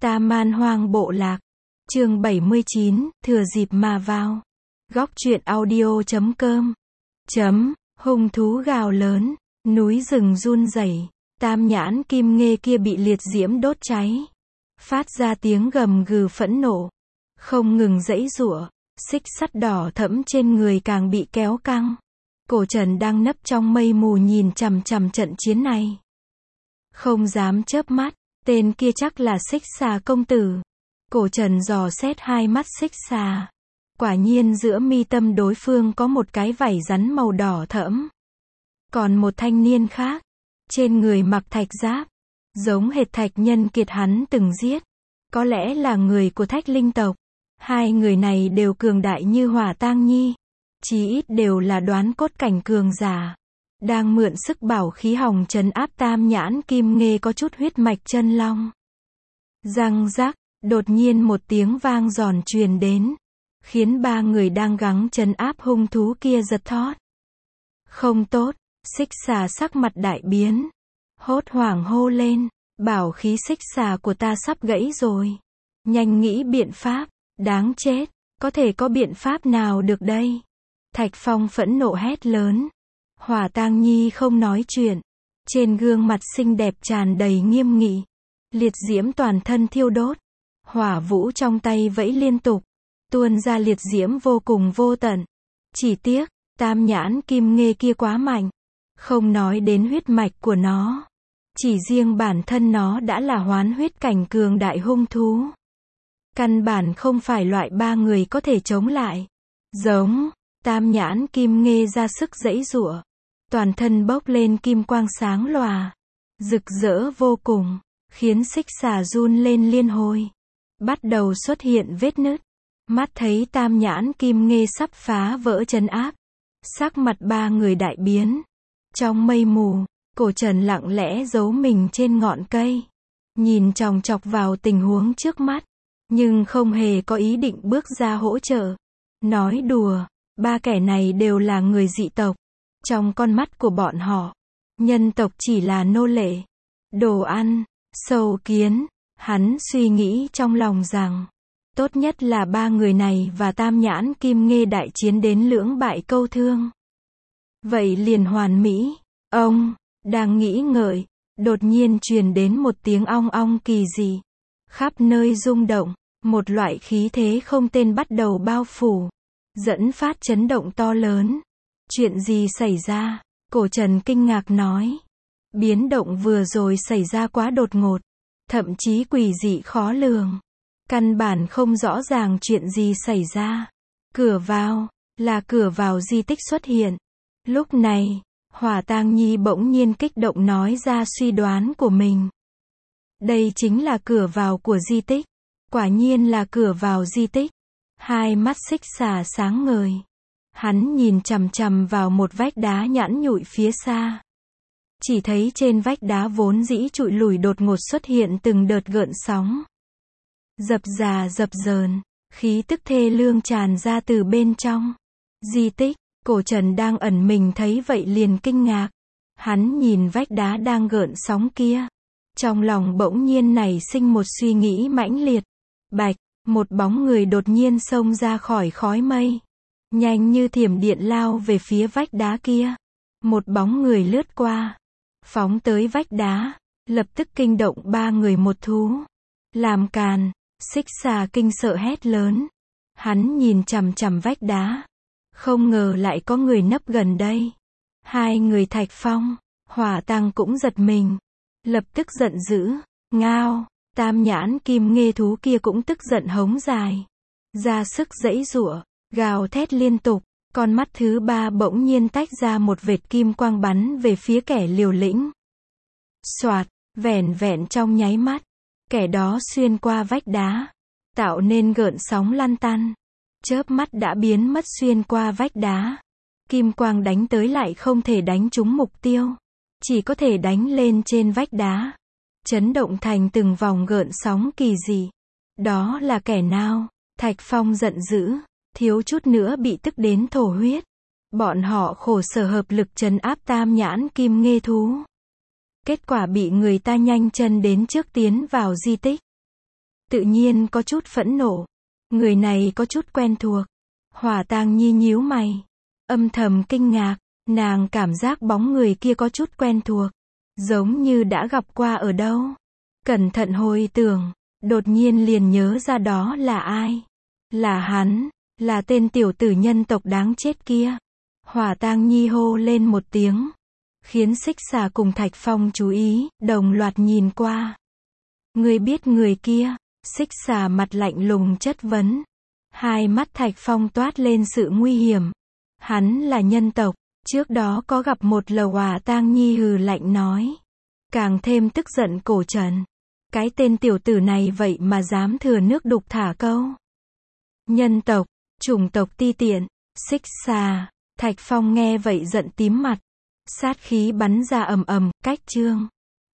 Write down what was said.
Tam Man Hoang Bộ Lạc. Chương 79, thừa dịp mà vào. Góc truyện audio.com. Hung thú gào lớn, núi rừng run rẩy, tam nhãn kim nghê kia bị liệt diễm đốt cháy. Phát ra tiếng gầm gừ phẫn nộ, không ngừng giãy giụa, xích sắt đỏ thẫm trên người càng bị kéo căng. Cổ Trần đang nấp trong mây mù nhìn chằm chằm trận chiến này. Không dám chớp mắt, tên kia chắc là Xích Xà công tử. Cổ Trần dò xét hai mắt Xích Xà. Quả nhiên giữa mi tâm đối phương có một cái vảy rắn màu đỏ thẫm. Còn một thanh niên khác, trên người mặc thạch giáp, giống hệt Thạch Nhân Kiệt hắn từng giết. Có lẽ là người của Thách Linh tộc. Hai người này đều cường đại như Hỏa Tang Nhi. Chí ít đều là đoán cốt cảnh cường giả. Đang mượn sức bảo khí hồng trấn áp tam nhãn kim nghê có chút huyết mạch chân long. Răng rắc, đột nhiên một tiếng vang giòn truyền đến. Khiến ba người đang gắng trấn áp hung thú kia giật thót. Không tốt, Xích Xà sắc mặt đại biến. Hốt hoảng hô lên, bảo khí xích xà của ta sắp gãy rồi. Nhanh nghĩ biện pháp, đáng chết, có thể có biện pháp nào được đây? Thạch Phong phẫn nộ hét lớn. Hỏa Tang Nhi không nói chuyện. Trên gương mặt xinh đẹp tràn đầy nghiêm nghị. Liệt diễm toàn thân thiêu đốt. Hỏa vũ trong tay vẫy liên tục. Tuôn ra liệt diễm vô cùng vô tận. Chỉ tiếc, tam nhãn kim nghê kia quá mạnh. Không nói đến huyết mạch của nó. Chỉ riêng bản thân nó đã là hoán huyết cảnh cường đại hung thú. Căn bản không phải loại ba người có thể chống lại. Giống, tam nhãn kim nghê ra sức giãy giụa. Toàn thân bốc lên kim quang sáng lòa. Rực rỡ vô cùng, khiến Xích Xà run lên liên hồi. Bắt đầu xuất hiện vết nứt. Mắt thấy tam nhãn kim nghê sắp phá vỡ trấn áp. Sắc mặt ba người đại biến. Trong mây mù, Cổ Trần lặng lẽ giấu mình trên ngọn cây. Nhìn chòng chọc vào tình huống trước mắt. Nhưng không hề có ý định bước ra hỗ trợ. Nói đùa, ba kẻ này đều là người dị tộc. Trong con mắt của bọn họ, nhân tộc chỉ là nô lệ, đồ ăn, sâu kiến. Hắn suy nghĩ trong lòng rằng, tốt nhất là ba người này và tam nhãn kim nghê đại chiến đến lưỡng bại câu thương. Vậy liền hoàn mỹ. Ông đang nghĩ ngợi, đột nhiên truyền đến một tiếng ong ong kỳ dị. Khắp nơi rung động, một loại khí thế không tên bắt đầu bao phủ, dẫn phát chấn động to lớn. Chuyện gì xảy ra? Cổ Trần kinh ngạc nói. Biến động vừa rồi xảy ra quá đột ngột, thậm chí quỷ dị khó lường. Căn bản không rõ ràng chuyện gì xảy ra. Cửa vào di tích xuất hiện. Lúc này, Hỏa Tang Nhi bỗng nhiên kích động nói ra suy đoán của mình. Đây chính là cửa vào của di tích. Quả nhiên là cửa vào di tích. Hai mắt Xích Xà sáng ngời. Hắn nhìn chằm chằm vào một vách đá nhẵn nhụi phía xa. Chỉ thấy trên vách đá vốn dĩ trụi lủi đột ngột xuất hiện từng đợt gợn sóng. Dập dà dập dờn, khí tức thê lương tràn ra từ bên trong. Di tích. Cổ Trần đang ẩn mình thấy vậy liền kinh ngạc. Hắn nhìn vách đá đang gợn sóng kia. Trong lòng bỗng nhiên nảy sinh một suy nghĩ mãnh liệt. Bạch, một bóng người đột nhiên xông ra khỏi khói mây. Nhanh như thiểm điện lao về phía vách đá kia. Một bóng người lướt qua. Phóng tới vách đá. Lập tức kinh động ba người một thú. Làm càn. Xích Xà kinh sợ hét lớn. Hắn nhìn chằm chằm vách đá. Không ngờ lại có người nấp gần đây. Hai người Thạch Phong, Hỏa Tang cũng giật mình. Lập tức giận dữ. Ngao, tam nhãn kim nghê thú kia cũng tức giận hống dài. Ra sức giãy giụa, gào thét liên tục. Con mắt thứ ba bỗng nhiên tách ra một vệt kim quang bắn về phía kẻ liều lĩnh. Soạt, vẻn vẹn trong nháy mắt. Kẻ đó xuyên qua vách đá. Tạo nên gợn sóng lăn tăn. Chớp mắt đã biến mất xuyên qua vách đá. Kim quang đánh tới lại không thể đánh trúng mục tiêu. Chỉ có thể đánh lên trên vách đá. Chấn động thành từng vòng gợn sóng kỳ dị. Đó là kẻ nào? Thạch Phong giận dữ. Thiếu chút nữa bị tức đến thổ huyết. Bọn họ khổ sở hợp lực trấn áp tam nhãn kim nghê thú. Kết quả bị người ta nhanh chân đến trước tiến vào di tích. Tự nhiên có chút phẫn nộ. Người này có chút quen thuộc. Hỏa Tang Nhi nhíu mày. Âm thầm kinh ngạc. Nàng cảm giác bóng người kia có chút quen thuộc. Giống như đã gặp qua ở đâu. Cẩn thận hồi tưởng. Đột nhiên liền nhớ ra đó là ai. Là hắn. Là tên tiểu tử nhân tộc đáng chết kia. Hỏa Tang Nhi hô lên một tiếng. Khiến Xích Xà cùng Thạch Phong chú ý, đồng loạt nhìn qua. Ngươi biết người kia? Xích Xà mặt lạnh lùng chất vấn. Hai mắt Thạch Phong toát lên sự nguy hiểm. Hắn là nhân tộc, trước đó có gặp một lần. Hỏa Tang Nhi hừ lạnh nói. Càng thêm tức giận cổ trần. Cái tên tiểu tử này vậy mà dám thừa nước đục thả câu. Nhân tộc, chủng tộc ti tiện, Xích Xà. Thạch Phong nghe vậy giận tím mặt. Sát khí bắn ra ầm ầm, cách chương.